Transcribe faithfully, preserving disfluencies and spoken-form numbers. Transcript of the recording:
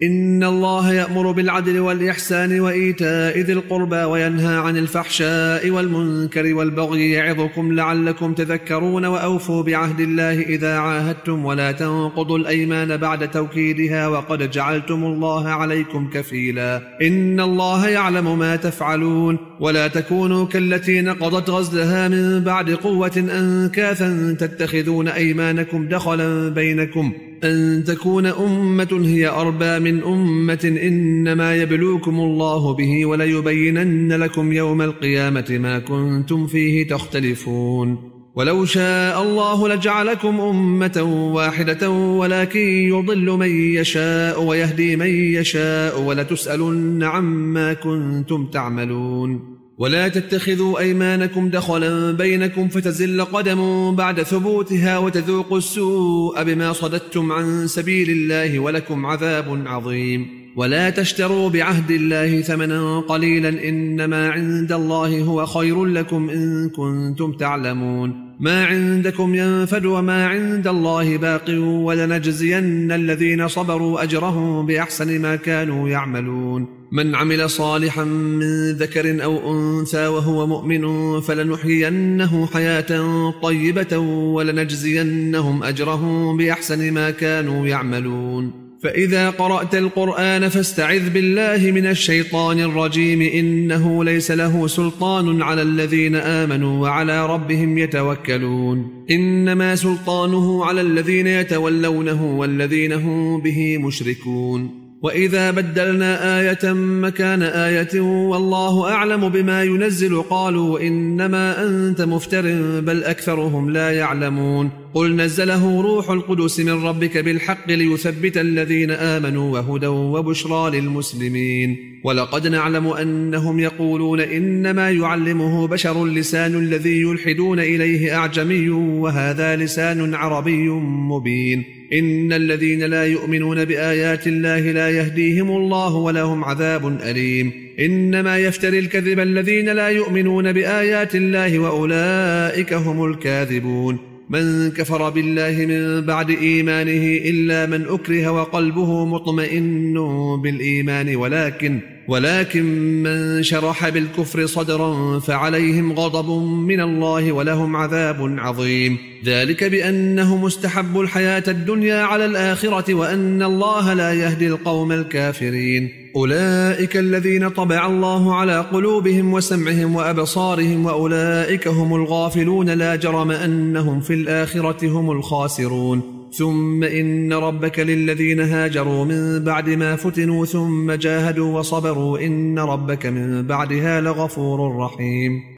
إن الله يأمر بالعدل والإحسان وإيتاء ذي القربى وينهى عن الفحشاء والمنكر والبغي يعظكم لعلكم تذكرون وأوفوا بعهد الله إذا عاهدتم ولا تنقضوا الأيمان بعد توكيدها وقد جعلتم الله عليكم كفيلا إن الله يعلم ما تفعلون ولا تكونوا كالتي نقضت غزلها من بعد قوة أنكاثا تتخذون أيمانكم دخلا بينكم أن تكون أمة هي أربى من أمة إنما يبلوكم الله به وليبينن لكم يوم القيامة ما كنتم فيه تختلفون ولو شاء الله لجعلكم أمة واحدة ولكن يضل من يشاء ويهدي من يشاء ولتسألن عما كنتم تعملون ولا تتخذوا أيمانكم دخلا بينكم فتزل قدم بعد ثبوتها وتذوقوا السوء بما صددتم عن سبيل الله ولكم عذاب عظيم ولا تشتروا بعهد الله ثمنا قليلا إنما عند الله هو خير لكم إن كنتم تعلمون ما عندكم ينفد وما عند الله باق ولنجزين الذين صبروا أجرهم بأحسن ما كانوا يعملون من عمل صالحا من ذكر أو أنثى وهو مؤمن فلنحيينه حياة طيبة ولنجزينهم أجرهم بأحسن ما كانوا يعملون فإذا قرأت القرآن فاستعذ بالله من الشيطان الرجيم إنه ليس له سلطان على الذين آمنوا وعلى ربهم يتوكلون إنما سلطانه على الذين يتولونه والذين هم به مشركون وإذا بدلنا آية مكان آية والله أعلم بما ينزل قالوا إنما أنت مفتر بل أكثرهم لا يعلمون قل نزله روح القدس من ربك بالحق ليثبت الذين آمنوا وهدى وبشرى للمسلمين ولقد نعلم أنهم يقولون إنما يعلمه بشر لسان الذي يلحدون إليه أعجمي وهذا لسان عربي مبين إن الذين لا يؤمنون بآيات الله لا يهديهم الله ولهم عذاب أليم إنما يفتري الكذب الذين لا يؤمنون بآيات الله وأولئك هم الكاذبون من كفر بالله من بعد إيمانه إلا من أكره وقلبه مطمئن بالإيمان ولكن ولكن من شرح بالكفر صدرا فعليهم غضب من الله ولهم عذاب عظيم ذلك بأنه مستحب الحياة الدنيا على الآخرة وأن الله لا يهدي القوم الكافرين أولئك الذين طبع الله على قلوبهم وسمعهم وأبصارهم وأولئك هم الغافلون لا جرم أنهم في الآخرة هم الخاسرون ثم إن ربك للذين هاجروا من بعد ما فتنوا ثم جاهدوا وصبروا إن ربك من بعدها لغفور رحيم